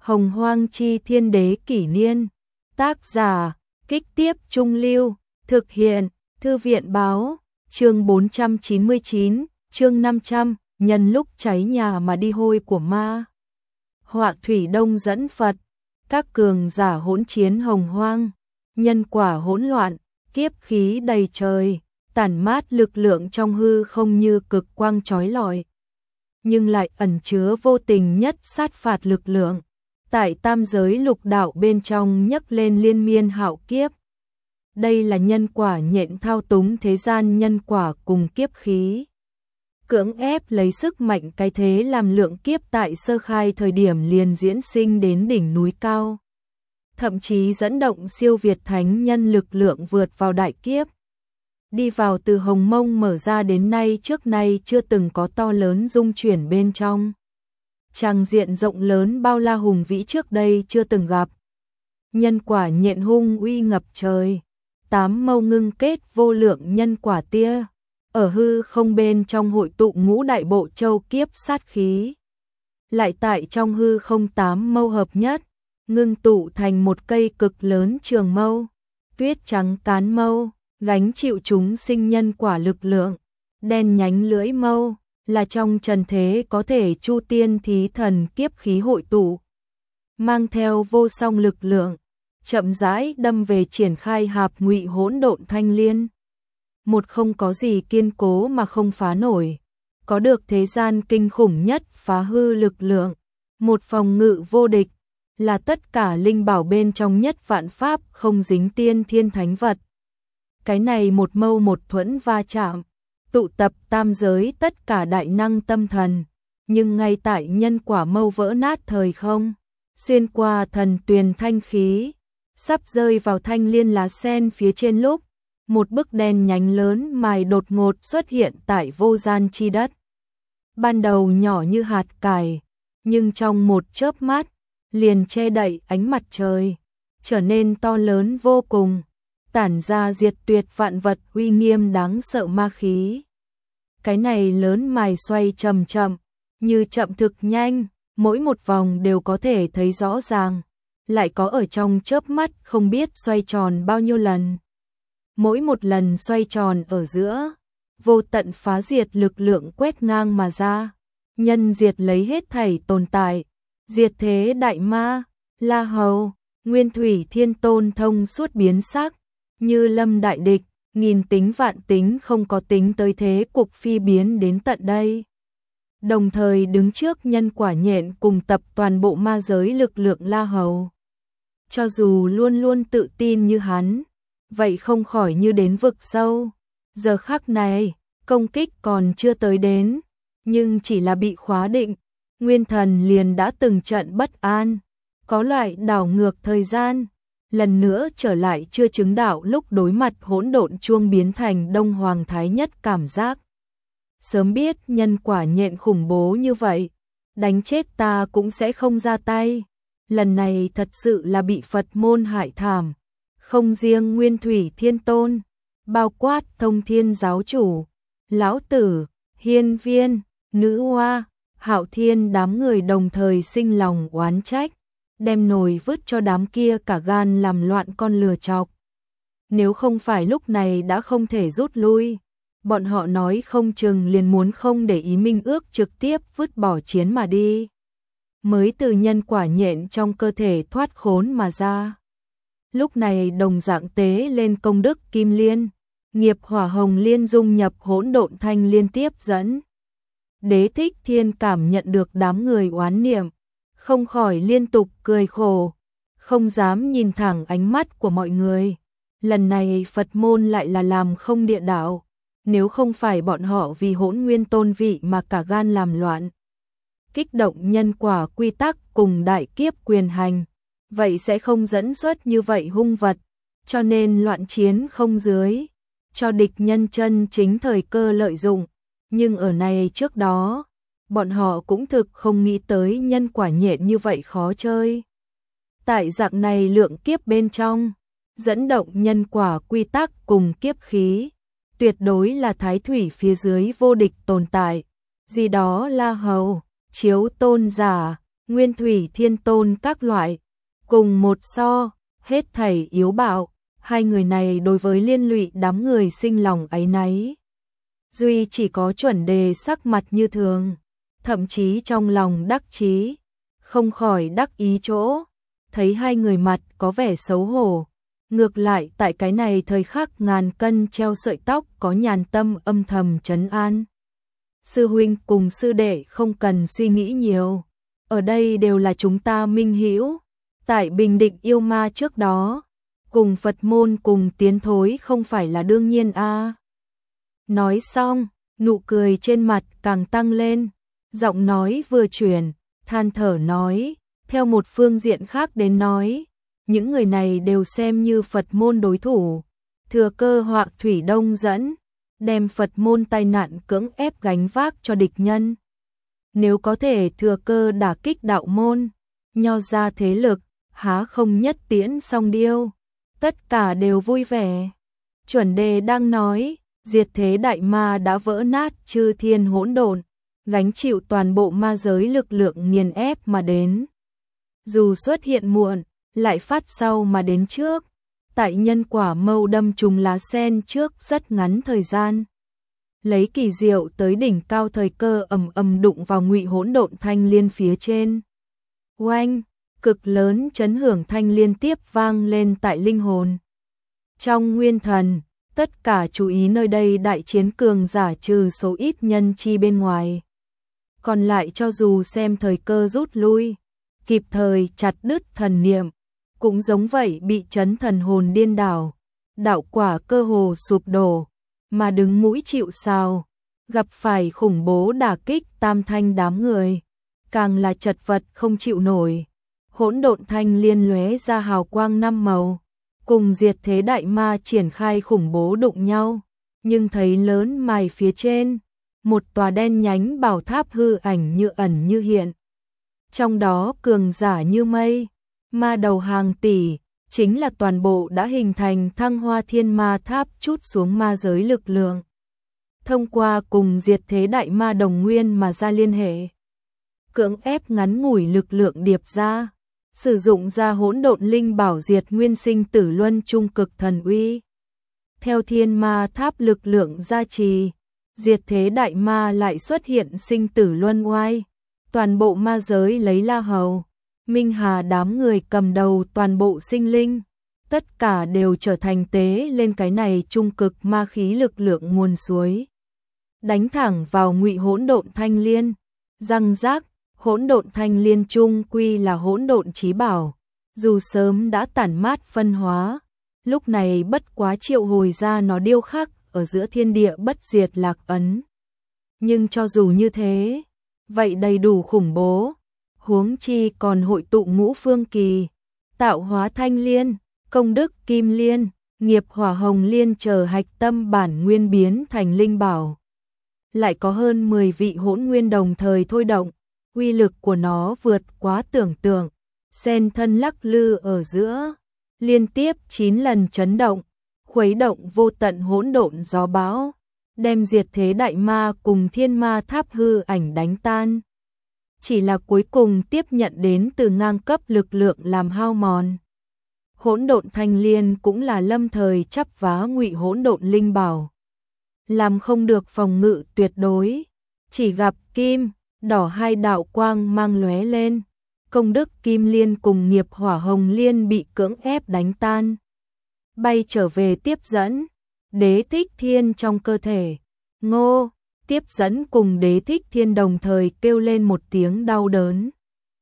Hồng Hoang Chi Thiên Đế Kỷ Niên. Tác giả, Kích Tiếp Trung Lưu. Thực hiện, Thư viện Báo. Chương 499, chương 500, nhân lúc cháy nhà mà đi hôi của ma. Họa thủy đông dẫn Phật. Các cường giả hỗn chiến hồng hoang. Nhân quả hỗn loạn, kiếp khí đầy trời, tản mát lực lượng trong hư không như cực quang chói lọi, nhưng lại ẩn chứa vô tình nhất sát phạt lực lượng. Tại tam giới lục đạo bên trong nhấc lên liên miên hạo kiếp. Đây là nhân quả nhện thao túng thế gian nhân quả cùng kiếp khí. Cưỡng ép lấy sức mạnh cái thế làm lượng kiếp tại sơ khai thời điểm liền diễn sinh đến đỉnh núi cao. Thậm chí dẫn động siêu việt thánh nhân lực lượng vượt vào đại kiếp. Đi vào từ hồng mông mở ra đến nay trước nay chưa từng có to lớn rung chuyển bên trong. Tràng diện rộng lớn bao la hùng vĩ trước đây chưa từng gặp. Nhân quả nhện hung uy ngập trời. 8 mâu ngưng kết vô lượng nhân quả tia. Ở hư không bên trong hội tụ ngũ đại bộ châu kiếp sát khí. Lại tại trong hư không 8 mâu hợp nhất, ngưng tụ thành một cây cực lớn trường mâu. Tuyết trắng cán mâu, gánh chịu chúng sinh nhân quả lực lượng. Đen nhánh lưỡi mâu, là trong trần thế có thể chu tiên thí thần kiếp khí hội tụ. Mang theo vô song lực lượng, chậm rãi đâm về triển khai hạp ngụy hỗn độn thanh liên. Một không có gì kiên cố mà không phá nổi, có được thế gian kinh khủng nhất phá hư lực lượng, một phòng ngự vô địch, là tất cả linh bảo bên trong nhất vạn pháp không dính tiên thiên thánh vật. Cái này một mâu một thuẫn va chạm, tụ tập tam giới tất cả đại năng tâm thần, nhưng ngay tại nhân quả mâu vỡ nát thời không, xuyên qua thần tuyền thanh khí, sắp rơi vào thanh liên lá sen phía trên lúc, một bức đèn nhánh lớn mài đột ngột xuất hiện tại vô gian chi đất. Ban đầu nhỏ như hạt cải, nhưng trong một chớp mắt, liền che đậy ánh mặt trời, trở nên to lớn vô cùng, tản ra diệt tuyệt vạn vật uy nghiêm đáng sợ ma khí. Cái này lớn mài xoay chậm chậm, như chậm thực nhanh, mỗi một vòng đều có thể thấy rõ ràng, lại có ở trong chớp mắt không biết xoay tròn bao nhiêu lần. Mỗi một lần xoay tròn ở giữa, vô tận phá diệt lực lượng quét ngang mà ra, nhân diệt lấy hết thảy tồn tại, diệt thế đại ma, La Hầu, Nguyên Thủy Thiên Tôn thông suốt biến sắc, như lâm đại địch, nghìn tính vạn tính không có tính tới thế cục phi biến đến tận đây. Đồng thời đứng trước nhân quả nhện cùng tập toàn bộ ma giới lực lượng La Hầu. Cho dù luôn luôn tự tin như hắn, vậy không khỏi như đến vực sâu. Giờ khắc này, công kích còn chưa tới đến, nhưng chỉ là bị khóa định, nguyên thần liền đã từng trận bất an, có loại đảo ngược thời gian, lần nữa trở lại chưa chứng đạo lúc đối mặt hỗn độn chuông biến thành Đông Hoàng Thái Nhất cảm giác. Sớm biết nhân quả nhện khủng bố như vậy, đánh chết ta cũng sẽ không ra tay. Lần này thật sự là bị Phật môn hại thảm. Không riêng Nguyên Thủy Thiên Tôn, bao quát Thông Thiên Giáo Chủ, Lão Tử, Hiên Viên, Nữ Hoa, Hạo Thiên đám người đồng thời sinh lòng oán trách, đem nồi vứt cho đám kia cả gan làm loạn con lừa chọc. Nếu không phải lúc này đã không thể rút lui, bọn họ nói không chừng liền muốn không để ý minh ước trực tiếp vứt bỏ chiến mà đi. Mới từ nhân quả nhện trong cơ thể thoát khốn mà ra. Lúc này đồng dạng tế lên công đức kim liên, nghiệp hỏa hồng liên dung nhập hỗn độn thanh liên tiếp dẫn. Đế Thích Thiên cảm nhận được đám người oán niệm, không khỏi liên tục cười khổ, không dám nhìn thẳng ánh mắt của mọi người. Lần này Phật môn lại là làm không địa đạo, nếu không phải bọn họ vì Hỗn Nguyên tôn vị mà cả gan làm loạn, kích động nhân quả quy tắc cùng đại kiếp quyền hành, vậy sẽ không dẫn xuất như vậy hung vật, cho nên loạn chiến không dưới, cho địch nhân chân chính thời cơ lợi dụng. Nhưng ở này trước đó, bọn họ cũng thực không nghĩ tới nhân quả nhện như vậy khó chơi. Tại dạng này lượng kiếp bên trong, dẫn động nhân quả quy tắc cùng kiếp khí, tuyệt đối là thái thủy phía dưới vô địch tồn tại, gì đó La Hầu, Chiếu Tôn giả, Nguyên thủy thiên tôn các loại, cùng một so, hết thảy yếu bạo, hai người này đối với liên lụy đám người sinh lòng áy náy. Duy chỉ có Chuẩn Đề sắc mặt như thường, thậm chí trong lòng đắc chí, không khỏi đắc ý chỗ, thấy hai người mặt có vẻ xấu hổ. Ngược lại tại cái này thời khắc ngàn cân treo sợi tóc có Nhàn tâm âm thầm trấn an. Sư huynh cùng sư đệ không cần suy nghĩ nhiều, ở đây đều là chúng ta minh hữu, tại Bình Định yêu ma trước đó, cùng Phật môn cùng tiến thối không phải là đương nhiên a. Nói xong, nụ cười trên mặt càng tăng lên, giọng nói vừa chuyển, than thở nói, theo một phương diện khác đến nói, những người này đều xem như Phật môn đối thủ, thừa cơ họa thủy đông dẫn, đem Phật môn tai nạn cưỡng ép gánh vác cho địch nhân. Nếu có thể thừa cơ đả kích đạo môn, nho ra thế lực, há không nhất tiễn song điêu, tất cả đều vui vẻ. Chuẩn Đề đang nói, diệt thế đại ma đã vỡ nát chư thiên hỗn độn, gánh chịu toàn bộ ma giới lực lượng nghiền ép mà đến. Dù xuất hiện muộn, lại phát sau mà đến trước, tại nhân quả mâu đâm trùng lá sen trước rất ngắn thời gian. Lấy kỳ diệu tới đỉnh cao thời cơ ầm ầm đụng vào ngụy hỗn độn thanh liên phía trên. Oanh, cực lớn chấn hưởng thanh liên tiếp vang lên tại linh hồn. Trong nguyên thần, tất cả chú ý nơi đây đại chiến cường giả trừ số ít nhân chi bên ngoài. Còn lại cho dù xem thời cơ rút lui, kịp thời chặt đứt thần niệm, cũng giống vậy bị chấn thần hồn điên đảo, đạo quả cơ hồ sụp đổ, mà đứng mũi chịu sào, gặp phải khủng bố đả kích tam thanh đám người, càng là chật vật không chịu nổi. Hỗn độn thanh liên lóe ra hào quang năm màu, cùng diệt thế đại ma triển khai khủng bố đụng nhau, nhưng thấy lớn mài phía trên, một tòa đen nhánh bảo tháp hư ảnh như ẩn như hiện. Trong đó cường giả như mây, ma đầu hàng tỷ, chính là toàn bộ đã hình thành Thăng Hoa Thiên Ma Tháp chút xuống ma giới lực lượng. Thông qua cùng diệt thế đại ma đồng nguyên mà ra liên hệ, cưỡng ép ngắn ngủi lực lượng điệp ra, sử dụng ra hỗn độn linh bảo diệt nguyên sinh tử luân trung cực thần uy. Theo Thiên Ma Tháp lực lượng gia trì, diệt thế đại ma lại xuất hiện sinh tử luân oai, toàn bộ ma giới lấy La Hầu, Minh Hà đám người cầm đầu toàn bộ sinh linh, tất cả đều trở thành tế lên cái này trung cực ma khí lực lượng nguồn suối. Đánh thẳng vào ngụy hỗn độn thanh liên, răng rác, hỗn độn thanh liên trung quy là hỗn độn chí bảo, dù sớm đã tản mát phân hóa, lúc này bất quá triệu hồi ra nó điêu khắc ở giữa thiên địa bất diệt lạc ấn. Nhưng cho dù như thế, vậy đầy đủ khủng bố, huống chi còn hội tụ ngũ phương kỳ, tạo hóa thanh liên, công đức kim liên, nghiệp hỏa hồng liên chờ hạch tâm bản nguyên biến thành linh bảo. Lại có hơn 10 vị hỗn nguyên đồng thời thôi động, uy lực của nó vượt quá tưởng tượng, sen thân lắc lư ở giữa, liên tiếp 9 lần chấn động, khuấy động vô tận hỗn độn gió bão, đem diệt thế đại ma cùng thiên ma tháp hư ảnh đánh tan. Chỉ là cuối cùng tiếp nhận đến từ ngang cấp lực lượng làm hao mòn. Hỗn độn thanh liên cũng là lâm thời chắp vá ngụy hỗn độn linh bảo, làm không được phòng ngự tuyệt đối, chỉ gặp kim, đỏ hai đạo quang mang lóe lên, công đức kim liên cùng nghiệp hỏa hồng liên bị cưỡng ép đánh tan, bay trở về tiếp dẫn Đế Thích Thiên trong cơ thể. Ngô, tiếp dẫn cùng Đế Thích Thiên đồng thời kêu lên một tiếng đau đớn.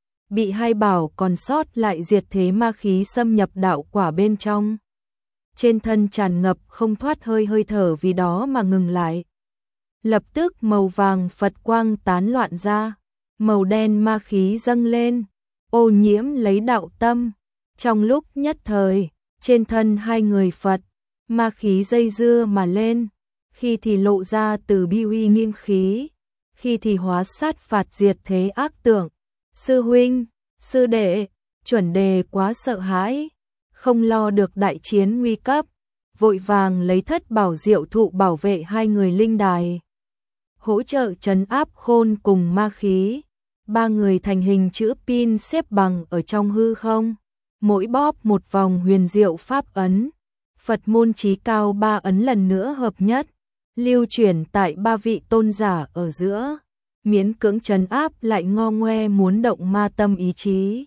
Bị hai bảo còn sót lại diệt thế ma khí xâm nhập đạo quả bên trong. Trên thân tràn ngập không thoát hơi thở vì đó mà ngừng lại. Lập tức màu vàng Phật quang tán loạn ra, màu đen ma khí dâng lên, ô nhiễm lấy đạo tâm. Trong lúc nhất thời, trên thân hai người Phật, ma khí dây dưa mà lên, khi thì lộ ra từ bi uy nghiêm khí, khi thì hóa sát phạt diệt thế ác tưởng. Sư huynh, sư đệ, Chuẩn Đề quá sợ hãi, không lo được đại chiến nguy cấp, vội vàng lấy thất bảo diệu thụ bảo vệ hai người linh đài, hỗ trợ trấn áp khôn cùng ma khí. ba người thành hình chữ pin xếp bằng ở trong hư không, mỗi bóp một vòng huyền diệu pháp ấn. Phật môn chí cao ba ấn lần nữa hợp nhất, lưu chuyển tại ba vị tôn giả ở giữa, miễn cưỡng trấn áp lại ngo ngoe muốn động ma tâm ý chí.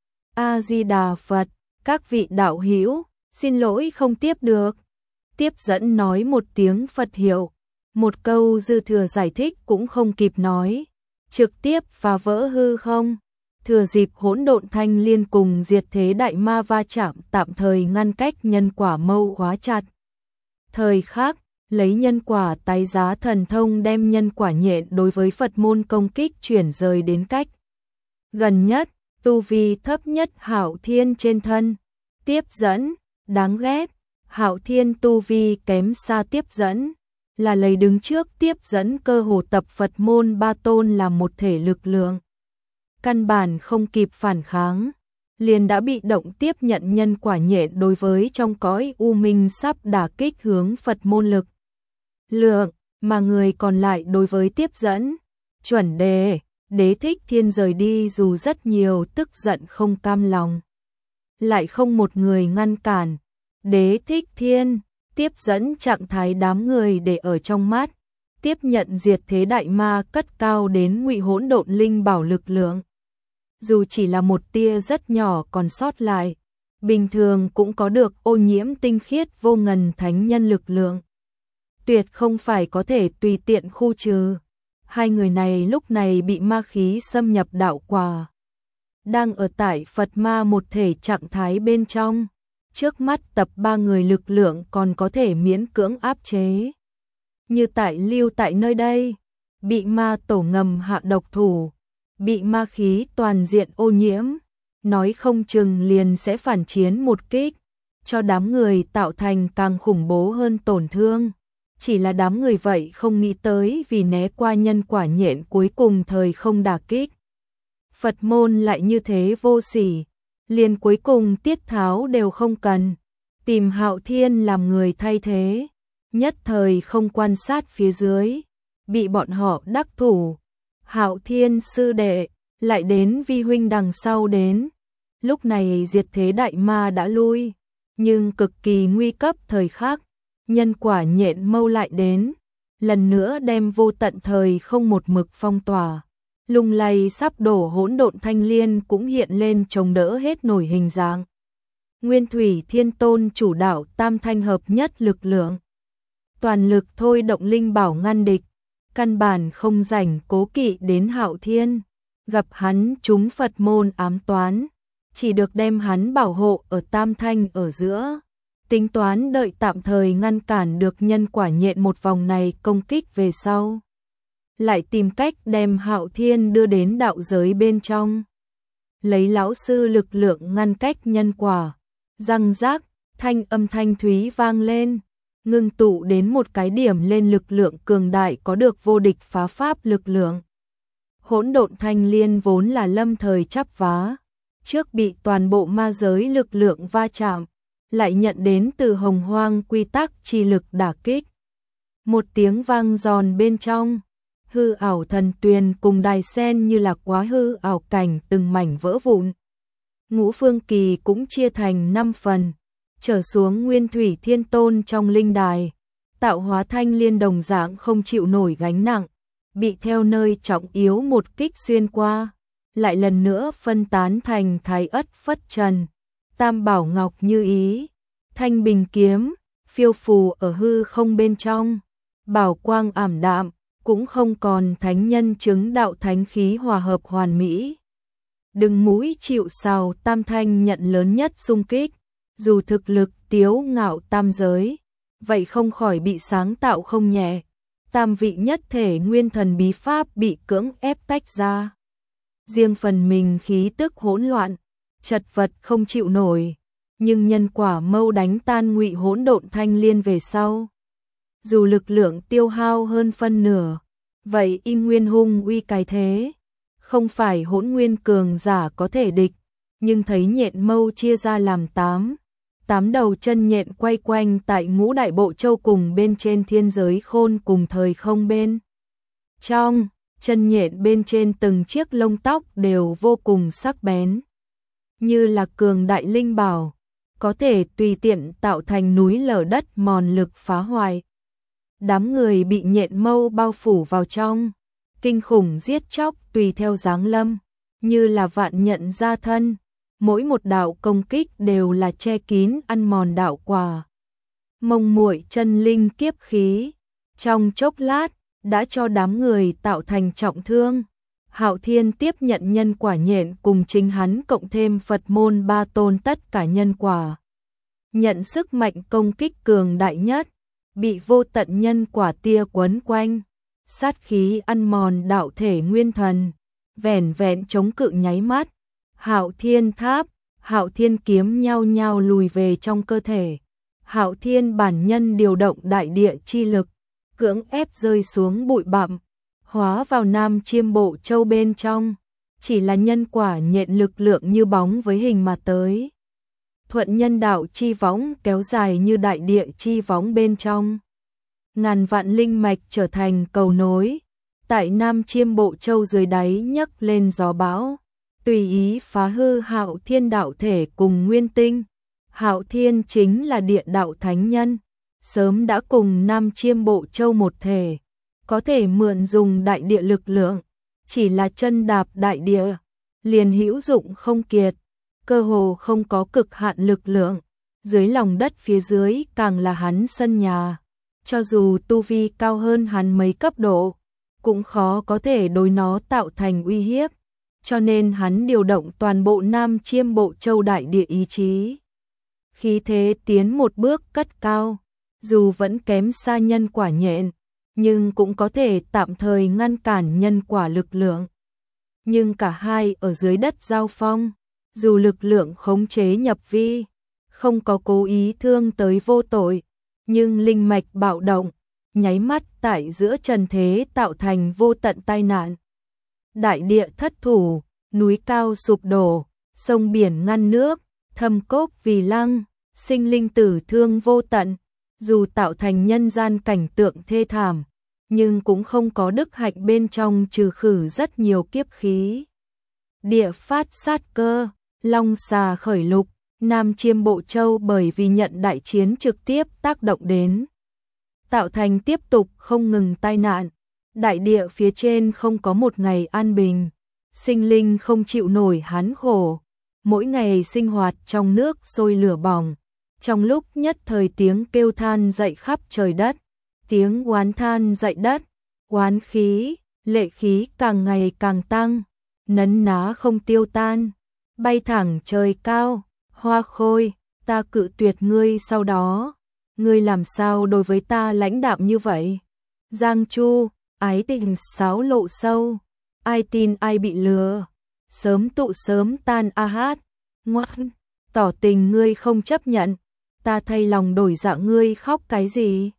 A Di Đà Phật, các vị đạo hữu, xin lỗi không tiếp được. Tiếp dẫn nói một tiếng Phật hiệu, một câu dư thừa giải thích cũng không kịp nói, trực tiếp phá vỡ hư không. Thừa dịp hỗn độn thanh liên cùng diệt thế đại ma va chạm, tạm thời ngăn cách nhân quả mâu khóa chặt. Thời khắc, lấy nhân quả tái giá thần thông đem nhân quả nhện đối với Phật môn công kích chuyển rời đến cách gần nhất, tu vi thấp nhất Hạo Thiên trên thân. Tiếp dẫn, đáng ghét, Hạo Thiên tu vi kém xa tiếp dẫn, là lấy đứng trước tiếp dẫn cơ hồ tập Phật môn ba tôn làm một thể lực lượng. Căn bản không kịp phản kháng, liền đã bị động tiếp nhận nhân quả nhện đối với trong cõi u minh sắp đả kích hướng Phật môn lực lượng, mà người còn lại đối với tiếp dẫn, chuẩn đề, Đế Thích Thiên rời đi dù rất nhiều tức giận không cam lòng, lại không một người ngăn cản. Đế Thích Thiên, tiếp dẫn trạng thái đám người để ở trong mắt, tiếp nhận diệt thế đại ma cất cao đến ngụy hỗn độn linh bảo lực lượng. Dù chỉ là một tia rất nhỏ còn sót lại, bình thường cũng có được ô nhiễm tinh khiết vô ngần thánh nhân lực lượng. Tuyệt không phải có thể tùy tiện khu trừ. Hai người này lúc này bị ma khí xâm nhập đạo quả, đang ở tại Phật ma một thể trạng thái bên trong. Trước mắt tập ba người lực lượng còn có thể miễn cưỡng áp chế. Như tại lưu tại nơi đây, bị ma tổ ngầm hạ độc thủ, bị ma khí toàn diện ô nhiễm, nói không chừng liền sẽ phản chiến một kích, cho đám người tạo thành càng khủng bố hơn tổn thương. Chỉ là đám người vậy không nghĩ tới vì né qua nhân quả nhện cuối cùng thời không đả kích. Phật môn lại như thế vô sỉ, liền cuối cùng tiết tháo đều không cần, tìm Hạo Thiên làm người thay thế, nhất thời không quan sát phía dưới, bị bọn họ đắc thủ. Hạo Thiên sư đệ, lại đến vi huynh đằng sau đến. Lúc này diệt thế đại ma đã lui, nhưng cực kỳ nguy cấp thời khắc, nhân quả nhện mâu lại đến, lần nữa đem vô tận thời không một mực phong tỏa. Lung lay sắp đổ hỗn độn thanh liên cũng hiện lên chống đỡ hết nổi hình dáng. Nguyên Thủy Thiên Tôn chủ đạo tam thanh hợp nhất lực lượng, toàn lực thôi động linh bảo ngăn địch, căn bản không rảnh cố kỵ đến Hạo Thiên, gặp hắn chúng Phật môn ám toán, chỉ được đem hắn bảo hộ ở tam thanh ở giữa, tính toán đợi tạm thời ngăn cản được nhân quả nhện một vòng này công kích về sau, lại tìm cách đem Hạo Thiên đưa đến đạo giới bên trong, lấy lão sư lực lượng ngăn cách nhân quả. Răng rác, thanh âm thanh thúy vang lên, ngưng tụ đến một cái điểm lên lực lượng cường đại có được vô địch phá pháp lực lượng. Hỗn độn thanh liên vốn là lâm thời chắp vá, trước bị toàn bộ ma giới lực lượng va chạm, lại nhận đến từ hồng hoang quy tắc chi lực đả kích. Một tiếng vang giòn bên trong, hư ảo thần tuyền cùng đài sen như là quá hư ảo cảnh từng mảnh vỡ vụn. Ngũ phương kỳ cũng chia thành 5 phần, trở xuống Nguyên Thủy Thiên Tôn trong linh đài, tạo hóa thanh liên đồng dạng không chịu nổi gánh nặng, bị theo nơi trọng yếu một kích xuyên qua, lại lần nữa phân tán thành Thái Ất Phất Trần, Tam Bảo Ngọc Như Ý, Thanh Bình Kiếm, phiêu phù ở hư không bên trong, bảo quang ảm đạm, cũng không còn thánh nhân chứng đạo thánh khí hòa hợp hoàn mỹ. Đừng mũi chịu sào tam thanh nhận lớn nhất xung kích, dù thực lực tiếu ngạo tam giới, vậy không khỏi bị sáng tạo không nhẹ. Tam vị nhất thể nguyên thần bí pháp bị cưỡng ép tách ra. Riêng phần mình khí tức hỗn loạn, chật vật không chịu nổi, nhưng nhân quả mâu đánh tan ngụy hỗn độn thanh liên về sau. Dù lực lượng tiêu hao hơn phân nửa, vậy y nguyên hung uy cái thế. Không phải hỗn nguyên cường giả có thể địch, nhưng thấy nhện mâu chia ra làm 8 đầu chân nhện quay quanh tại ngũ đại bộ châu cùng bên trên thiên giới khôn cùng thời không bên trong, chân nhện bên trên từng chiếc lông tóc đều vô cùng sắc bén, như là cường đại linh bảo, có thể tùy tiện tạo thành núi lở đất mòn lực phá hoại. Đám người bị nhện mâu bao phủ vào trong, kinh khủng giết chóc tùy theo giáng lâm, như là vạn nhận ra thân, mỗi một đạo công kích đều là che kín ăn mòn đạo quả. Mông muội chân linh kiếp khí, trong chốc lát đã cho đám người tạo thành trọng thương. Hạo Thiên tiếp nhận nhân quả nhện cùng chính hắn cộng thêm Phật môn 3 tôn tất cả nhân quả. Nhận sức mạnh công kích cường đại nhất, bị vô tận nhân quả tia quấn quanh, sát khí ăn mòn đạo thể nguyên thần, vẻn vẹn chống cự nháy mắt. Hạo Thiên tháp, Hạo Thiên kiếm nhao nhao lùi về trong cơ thể. Hạo Thiên bản nhân điều động đại địa chi lực, cưỡng ép rơi xuống bụi bặm, hóa vào Nam Chiêm Bộ Châu bên trong, chỉ là nhân quả nhện lực lượng như bóng với hình mà tới. Thuận nhân đạo chi võng kéo dài như đại địa chi võng bên trong. Ngàn vạn linh mạch trở thành cầu nối, tại Nam Chiêm Bộ Châu dưới đáy nhấc lên gió bão, tùy ý phá hư Hạo Thiên đạo thể cùng nguyên tinh. Hạo Thiên chính là địa đạo thánh nhân, sớm đã cùng Nam Chiêm Bộ Châu một thể, có thể mượn dùng đại địa lực lượng, chỉ là chân đạp đại địa, liền hữu dụng không kiệt, cơ hồ không có cực hạn lực lượng, dưới lòng đất phía dưới càng là hắn sân nhà, cho dù tu vi cao hơn hắn mấy cấp độ, cũng khó có thể đối nó tạo thành uy hiếp, cho nên hắn điều động toàn bộ Nam Chiêm Bộ Châu đại địa ý chí. Khí thế tiến một bước cất cao, dù vẫn kém xa nhân quả nhện, nhưng cũng có thể tạm thời ngăn cản nhân quả lực lượng. Nhưng cả hai ở dưới đất giao phong, dù lực lượng khống chế nhập vi, không có cố ý thương tới vô tội, nhưng linh mạch bạo động, nháy mắt tại giữa trần thế tạo thành vô tận tai nạn. Đại địa thất thủ, núi cao sụp đổ, sông biển ngăn nước, thâm cốc vì lăng, sinh linh tử thương vô tận, dù tạo thành nhân gian cảnh tượng thê thảm, nhưng cũng không có đức hạnh bên trong trừ khử rất nhiều kiếp khí. Địa phát sát cơ, long xà khởi lục, Nam Chiêm Bộ Châu bởi vì nhận đại chiến trực tiếp tác động đến, tạo thành tiếp tục không ngừng tai nạn. Đại địa phía trên không có một ngày an bình, sinh linh không chịu nổi hán khổ, mỗi ngày sinh hoạt trong nước sôi lửa bỏng. Trong lúc nhất thời tiếng kêu than dậy khắp trời đất, tiếng oán than dậy đất, oán khí, lệ khí càng ngày càng tăng, nấn ná không tiêu tan, bay thẳng trời cao. Hoa Khôi, ta cự tuyệt ngươi sau đó, ngươi làm sao đối với ta lãnh đạm như vậy? Giang Chu, ái tình xáo lộ sâu, ai tin ai bị lừa, sớm tụ sớm tan a hát, ngoan, tỏ tình ngươi không chấp nhận, ta thay lòng đổi dạ ngươi khóc cái gì?